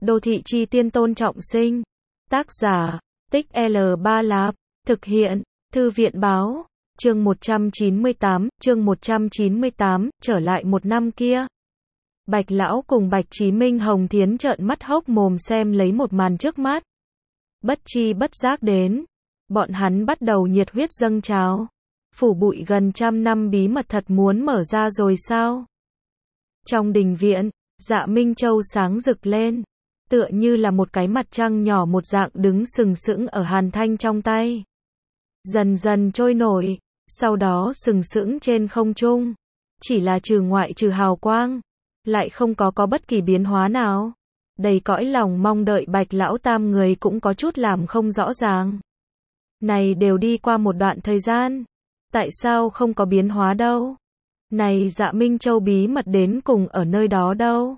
Đô thị chi tiên Tôn Trọng Sinh. Tác giả, Tích L3 Lạp. Thực hiện, Thư viện báo. Chương 198, trở lại một năm kia. Bạch Lão cùng Bạch Chí Minh Hồng Thiến trợn mắt hốc mồm xem lấy một màn trước mắt. Bất chi bất giác đến, bọn hắn bắt đầu nhiệt huyết dâng trào. Phủ bụi gần 100 năm bí mật thật muốn mở ra rồi sao? Trong đình viện, Dạ Minh Châu sáng rực lên, tựa như là một cái mặt trăng nhỏ một dạng đứng sừng sững ở Hàn Thanh trong tay. Dần dần trôi nổi, sau đó sừng sững trên không trung. Chỉ là ngoại trừ hào quang, lại không có bất kỳ biến hóa nào. Đầy cõi lòng mong đợi Bạch Lão tam người cũng có chút làm không rõ ràng. Này đều đi qua một đoạn thời gian, tại sao không có biến hóa đâu? Này Dạ Minh Châu bí mật đến cùng ở nơi đó đâu?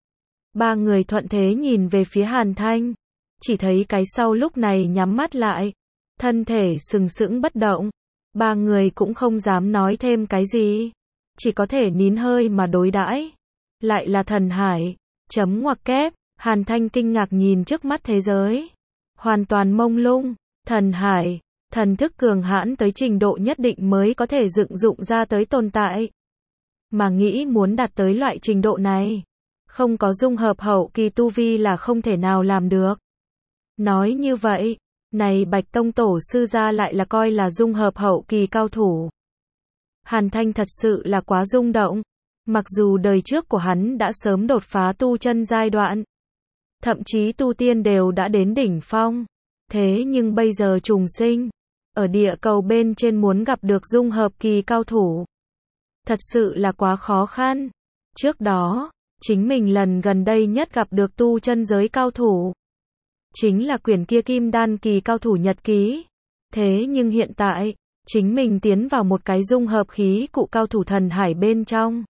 Ba người thuận thế nhìn về phía Hàn Thanh, chỉ thấy cái sau lúc này nhắm mắt lại, thân thể sừng sững bất động. Ba người cũng không dám nói thêm cái gì, chỉ có thể nín hơi mà đối đãi. Lại là thần hải, chấm ngoặc kép. Hàn Thanh kinh ngạc nhìn trước mắt thế giới, hoàn toàn mông lung. Thần hải, thần thức cường hãn tới trình độ nhất định mới có thể dựng dụng ra tới tồn tại. Mà nghĩ muốn đạt tới loại trình độ này, không có dung hợp hậu kỳ tu vi là không thể nào làm được. Nói như vậy, này Bạch Tông tổ sư gia lại là coi là dung hợp hậu kỳ cao thủ. Hàn Thanh thật sự là quá rung động. Mặc dù đời trước của hắn đã sớm đột phá tu chân giai đoạn, thậm chí tu tiên đều đã đến đỉnh phong. Thế nhưng bây giờ trùng sinh, ở địa cầu bên trên muốn gặp được dung hợp kỳ cao thủ, thật sự là quá khó khăn. Trước đó, chính mình lần gần đây nhất gặp được tu chân giới cao thủ, chính là quyển kia Kim Đan kỳ cao thủ nhật ký. Thế nhưng hiện tại, chính mình tiến vào một cái dung hợp khí cụ cao thủ thần hải bên trong.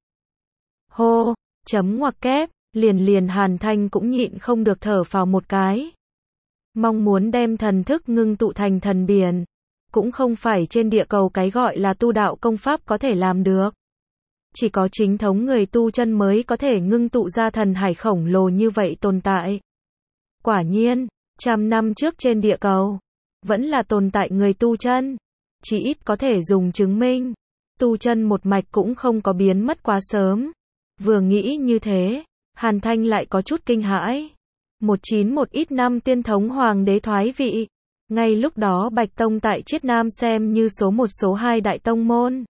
Hô, chấm ngoặc kép, liền Hàn Thanh cũng nhịn không được thở phào một cái. Mong muốn đem thần thức ngưng tụ thành thần biển, cũng không phải trên địa cầu cái gọi là tu đạo công pháp có thể làm được. Chỉ có chính thống người tu chân mới có thể ngưng tụ ra thần hải khổng lồ như vậy tồn tại. Quả nhiên, 100 năm trước trên địa cầu, vẫn là tồn tại người tu chân. Chỉ ít có thể dùng chứng minh, tu chân một mạch cũng không có biến mất quá sớm. Vừa nghĩ như thế, Hàn Thanh lại có chút kinh hãi. 191 ít năm tiên thống hoàng đế thoái vị. Ngay lúc đó Bạch Tông tại Chiết Nam xem như số 1 số 2 đại tông môn.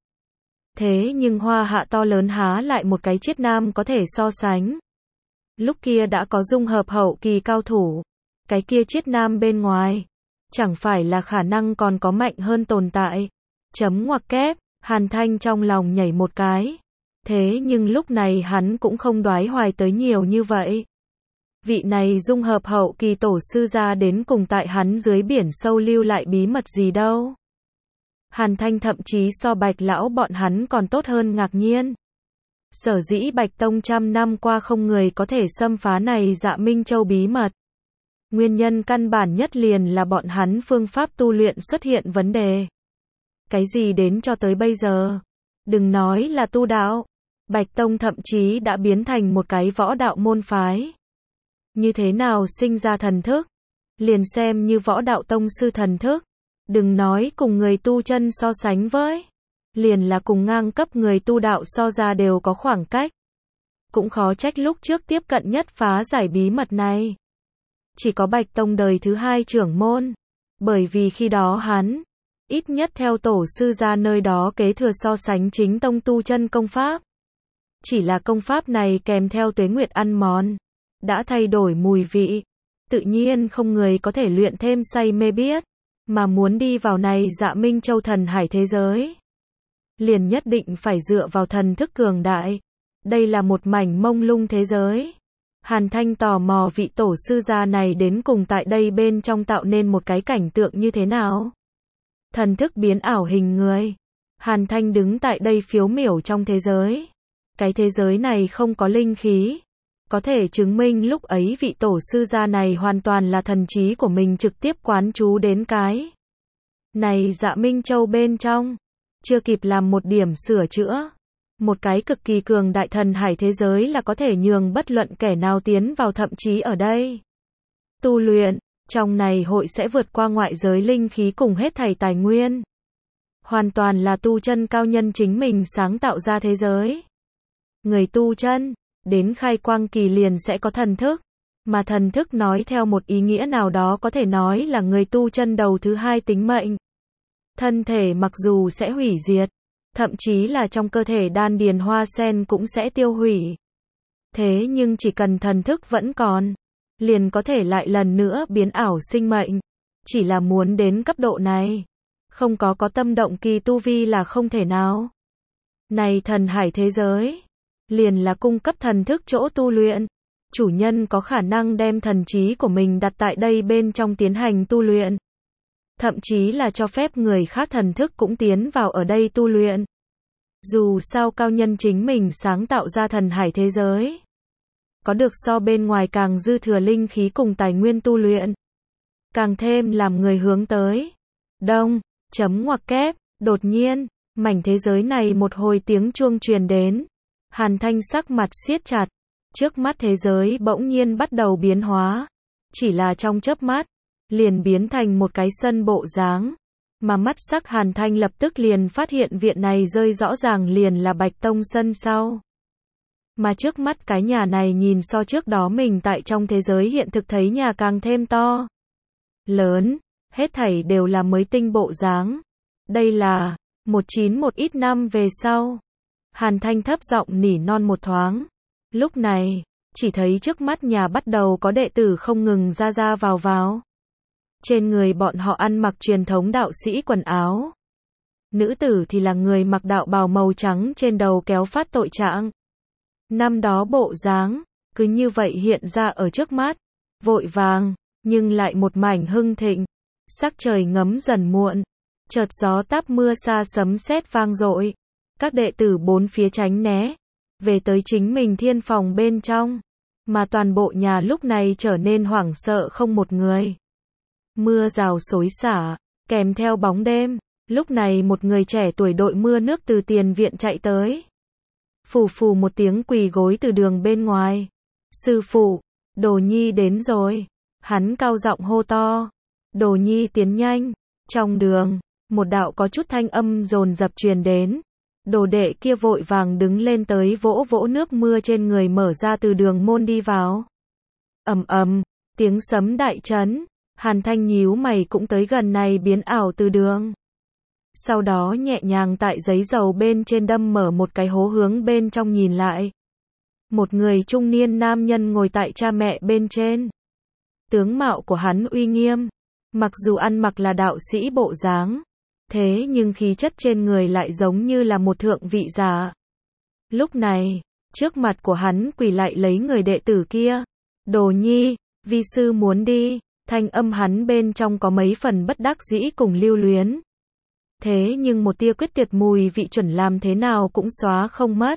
Thế nhưng Hoa Hạ to lớn há lại một cái Chiết Nam có thể so sánh. Lúc kia đã có dung hợp hậu kỳ cao thủ. Cái kia Chiết Nam bên ngoài, chẳng phải là khả năng còn có mạnh hơn tồn tại. Chấm ngoặc kép, Hàn Thanh trong lòng nhảy một cái. Thế nhưng lúc này hắn cũng không đoái hoài tới nhiều như vậy. Vị này dung hợp hậu kỳ tổ sư gia đến cùng tại hắn dưới biển sâu lưu lại bí mật gì đâu. Hàn Thanh thậm chí so Bạch Lão bọn hắn còn tốt hơn ngạc nhiên. Sở dĩ Bạch Tông 100 năm qua không người có thể xâm phá này Dạ Minh Châu bí mật. Nguyên nhân căn bản nhất liền là bọn hắn phương pháp tu luyện xuất hiện vấn đề. Cái gì đến cho tới bây giờ, đừng nói là tu đạo, Bạch Tông thậm chí đã biến thành một cái võ đạo môn phái. Như thế nào sinh ra thần thức? Liền xem như võ đạo tông sư thần thức, đừng nói cùng người tu chân so sánh với, liền là cùng ngang cấp người tu đạo so ra đều có khoảng cách. Cũng khó trách lúc trước tiếp cận nhất phá giải bí mật này chỉ có Bạch Tông đời thứ 2 trưởng môn, bởi vì khi đó hắn, ít nhất theo tổ sư gia nơi đó kế thừa so sánh chính tông tu chân công pháp. Chỉ là công pháp này kèm theo tuế nguyệt ăn mòn, đã thay đổi mùi vị, tự nhiên không người có thể luyện thêm say mê biết, mà muốn đi vào này Dạ Minh Châu thần hải thế giới, liền nhất định phải dựa vào thần thức cường đại. Đây là một mảnh mông lung thế giới. Hàn Thanh tò mò vị tổ sư gia này đến cùng tại đây bên trong tạo nên một cái cảnh tượng như thế nào. Thần thức biến ảo hình người. Hàn Thanh đứng tại đây phiếu miểu trong thế giới. Cái thế giới này không có linh khí. Có thể chứng minh lúc ấy vị tổ sư gia này hoàn toàn là thần trí của mình trực tiếp quán chú đến cái này Dạ Minh Châu bên trong. Chưa kịp làm một điểm sửa chữa, Một cái cực kỳ cường đại thần hải thế giới là có thể nhường bất luận kẻ nào tiến vào, thậm chí ở đây tu luyện, trong này hội sẽ vượt qua ngoại giới linh khí cùng hết thảy tài nguyên. Hoàn toàn là tu chân cao nhân chính mình sáng tạo ra thế giới. Người tu chân, đến khai quang kỳ liền sẽ có thần thức, mà thần thức nói theo một ý nghĩa nào đó có thể nói là người tu chân đầu thứ hai tính mệnh. Thân thể mặc dù sẽ hủy diệt, thậm chí là trong cơ thể đan điền hoa sen cũng sẽ tiêu hủy. Thế nhưng chỉ cần thần thức vẫn còn, liền có thể lại lần nữa biến ảo sinh mệnh. Chỉ là muốn đến cấp độ này, không có tâm động kỳ tu vi là không thể nào. Này thần hải thế giới, liền là cung cấp thần thức chỗ tu luyện. Chủ nhân có khả năng đem thần trí của mình đặt tại đây bên trong tiến hành tu luyện. Thậm chí là cho phép người khác thần thức cũng tiến vào ở đây tu luyện. Dù sao cao nhân chính mình sáng tạo ra thần hải thế giới, có được so bên ngoài càng dư thừa linh khí cùng tài nguyên tu luyện. Càng thêm làm người hướng tới. Đông, chấm ngoặc kép, đột nhiên, mảnh thế giới này một hồi tiếng chuông truyền đến. Hàn Thanh sắc mặt siết chặt. Trước mắt thế giới bỗng nhiên bắt đầu biến hóa. Chỉ là trong chớp mắt, liền biến thành một cái sân bộ dáng. Mà mắt sắc Hàn Thanh lập tức liền phát hiện viện này rơi rõ ràng liền là Bạch Tông sân sau. Mà trước mắt cái nhà này nhìn so trước đó mình tại trong thế giới hiện thực thấy nhà càng thêm to. Lớn, hết thảy đều là mới tinh bộ dáng. Đây là 191 ít năm về sau. Hàn Thanh thấp giọng nỉ non một thoáng. Lúc này, chỉ thấy trước mắt nhà bắt đầu có đệ tử không ngừng ra vào. Trên người bọn họ ăn mặc truyền thống đạo sĩ quần áo. Nữ tử thì là người mặc đạo bào màu trắng, trên đầu kéo phát tội trạng. Năm đó bộ dáng, cứ như vậy hiện ra ở trước mắt. Vội vàng, nhưng lại một mảnh hưng thịnh. Sắc trời ngấm dần muộn. Chợt gió táp mưa xa sấm sét vang dội. Các đệ tử bốn phía tránh né. Về tới chính mình thiên phòng bên trong. Mà toàn bộ nhà lúc này trở nên hoảng sợ không một người. Mưa rào xối xả, kèm theo bóng đêm. Lúc này một người trẻ tuổi đội mưa nước từ tiền viện chạy tới. Phù phù một tiếng quỳ gối từ đường bên ngoài. Sư phụ, Đồ Nhi đến rồi. Hắn cao giọng hô to. Đồ Nhi tiến nhanh. Trong đường, một đạo có chút thanh âm dồn dập truyền đến. Đồ đệ kia vội vàng đứng lên tới vỗ vỗ nước mưa trên người, mở ra từ đường môn đi vào. Ầm ầm, tiếng sấm đại chấn. Hàn Thanh nhíu mày cũng tới gần này biến ảo từ đường. Sau đó nhẹ nhàng tại giấy dầu bên trên đâm mở một cái hố, hướng bên trong nhìn lại. Một người trung niên nam nhân ngồi tại cha mẹ bên trên. Tướng mạo của hắn uy nghiêm, mặc dù ăn mặc là đạo sĩ bộ dáng, thế nhưng khí chất trên người lại giống như là một thượng vị giả. Lúc này, trước mặt của hắn quỳ lại lấy người đệ tử kia. Đồ Nhi, vi sư muốn đi. Thanh âm hắn bên trong có mấy phần bất đắc dĩ cùng lưu luyến. Thế nhưng một tia quyết tuyệt mùi vị chuẩn làm thế nào cũng xóa không mất.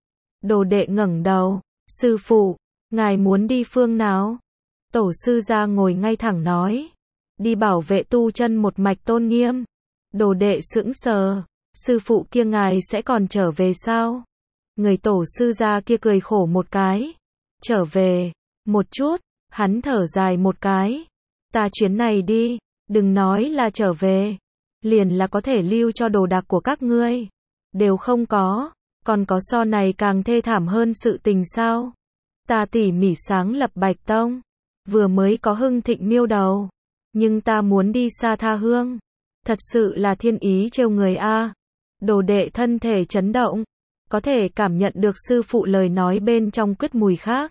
Đồ đệ ngẩng đầu. Sư phụ, ngài muốn đi phương nào? Tổ sư ra ngồi ngay thẳng nói. Đi bảo vệ tu chân một mạch tôn nghiêm. Đồ đệ sững sờ. Sư phụ kia ngài sẽ còn trở về sao? Người tổ sư ra kia cười khổ một cái. Trở về, một chút, hắn thở dài một cái. Ta chuyến này đi, đừng nói là trở về, liền là có thể lưu cho đồ đạc của các ngươi. Đều không có, còn có so này càng thê thảm hơn sự tình sao? Ta tỉ mỉ sáng lập Bạch Tông, vừa mới có hưng thịnh miêu đầu, nhưng ta muốn đi xa tha hương. Thật sự là thiên ý trêu người a. Đồ đệ thân thể chấn động, có thể cảm nhận được sư phụ lời nói bên trong quyết mùi khác.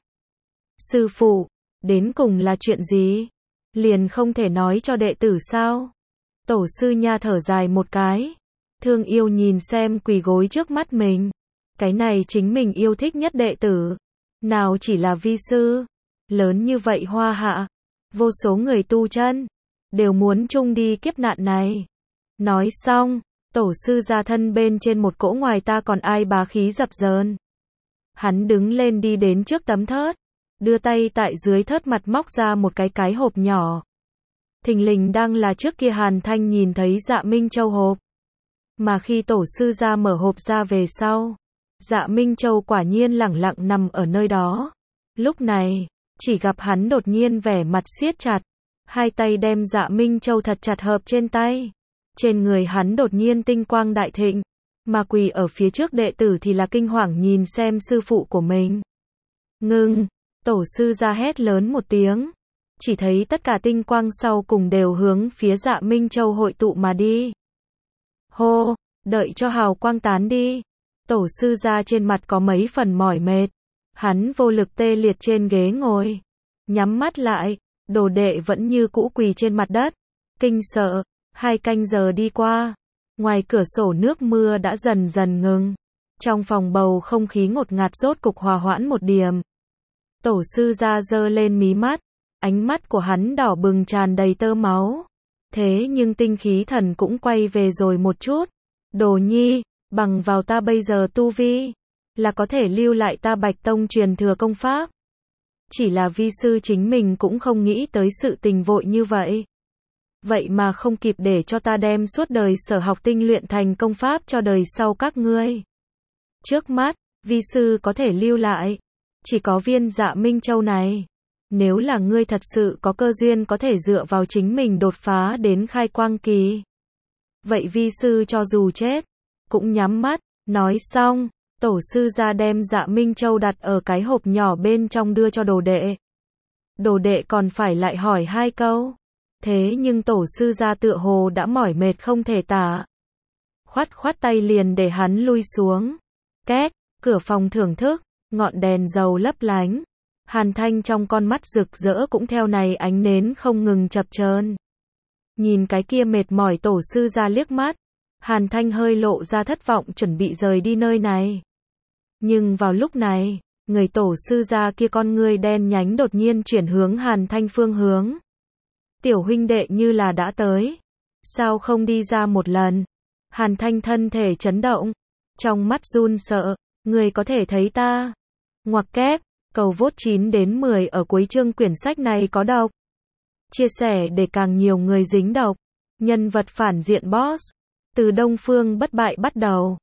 Sư phụ, đến cùng là chuyện gì? Liền không thể nói cho đệ tử sao? Tổ sư nha thở dài một cái. Thương yêu nhìn xem quỳ gối trước mắt mình. Cái này chính mình yêu thích nhất đệ tử. Nào chỉ là vi sư. Lớn như vậy hoa hạ. Vô số người tu chân. Đều muốn chung đi kiếp nạn này. Nói xong. Tổ sư ra thân bên trên một cỗ ngoài ta còn ai bá khí dập dờn. Hắn đứng lên đi đến trước tấm thớt. Đưa tay tại dưới thớt mặt móc ra một cái hộp nhỏ. Thình lình đang là trước kia Hàn Thanh nhìn thấy Dạ Minh Châu hộp. Mà khi tổ sư ra mở hộp ra về sau, Dạ Minh Châu quả nhiên lẳng lặng nằm ở nơi đó. Lúc này, chỉ gặp hắn đột nhiên vẻ mặt siết chặt, hai tay đem Dạ Minh Châu thật chặt hợp trên tay. Trên người hắn đột nhiên tinh quang đại thịnh, mà quỳ ở phía trước đệ tử thì là kinh hoàng nhìn xem sư phụ của mình. Ngưng, tổ sư ra hét lớn một tiếng, chỉ thấy tất cả tinh quang sau cùng đều hướng phía Dạ Minh Châu hội tụ mà đi. Hô, đợi cho hào quang tán đi. Tổ sư ra trên mặt có mấy phần mỏi mệt, hắn vô lực tê liệt trên ghế ngồi, nhắm mắt lại, đồ đệ vẫn như cũ quỳ trên mặt đất, kinh sợ. 2 canh giờ đi qua, ngoài cửa sổ nước mưa đã dần dần ngừng, trong phòng bầu không khí ngột ngạt rốt cục hòa hoãn một điểm. Tổ sư ra giơ lên mí mắt, ánh mắt của hắn đỏ bừng tràn đầy tơ máu. Thế nhưng tinh khí thần cũng quay về rồi một chút. Đồ nhi, bằng vào ta bây giờ tu vi, là có thể lưu lại ta Bạch Tông truyền thừa công pháp. Chỉ là vi sư chính mình cũng không nghĩ tới sự tình vội như vậy. Vậy mà không kịp để cho ta đem suốt đời sở học tinh luyện thành công pháp cho đời sau các ngươi. Trước mắt, vi sư có thể lưu lại, chỉ có viên Dạ Minh Châu này. Nếu là ngươi thật sự có cơ duyên có thể dựa vào chính mình đột phá đến khai quang kỳ, vậy vi sư cho dù chết, cũng nhắm mắt. Nói xong, tổ sư ra đem Dạ Minh Châu đặt ở cái hộp nhỏ bên trong đưa cho đồ đệ. Đồ đệ còn phải lại hỏi 2 câu. Thế nhưng tổ sư ra tựa hồ đã mỏi mệt không thể tả. Khoát tay liền để hắn lui xuống. Két, cửa phòng thưởng thức, ngọn đèn dầu lấp lánh. Hàn Thanh trong con mắt rực rỡ cũng theo này ánh nến không ngừng chập chờn. Nhìn cái kia mệt mỏi tổ sư ra liếc mắt, Hàn Thanh hơi lộ ra thất vọng chuẩn bị rời đi nơi này. Nhưng vào lúc này, người tổ sư ra kia con ngươi đen nhánh đột nhiên chuyển hướng Hàn Thanh phương hướng. Tiểu huynh đệ như là đã tới, sao không đi ra một lần? Hàn Thanh thân thể chấn động, trong mắt run sợ, người có thể thấy ta. Ngoặc kép, cầu vote 9 đến 10 ở cuối chương quyển sách này có độc. Chia sẻ để càng nhiều người dính độc. Nhân vật phản diện boss, từ Đông Phương bất bại bắt đầu.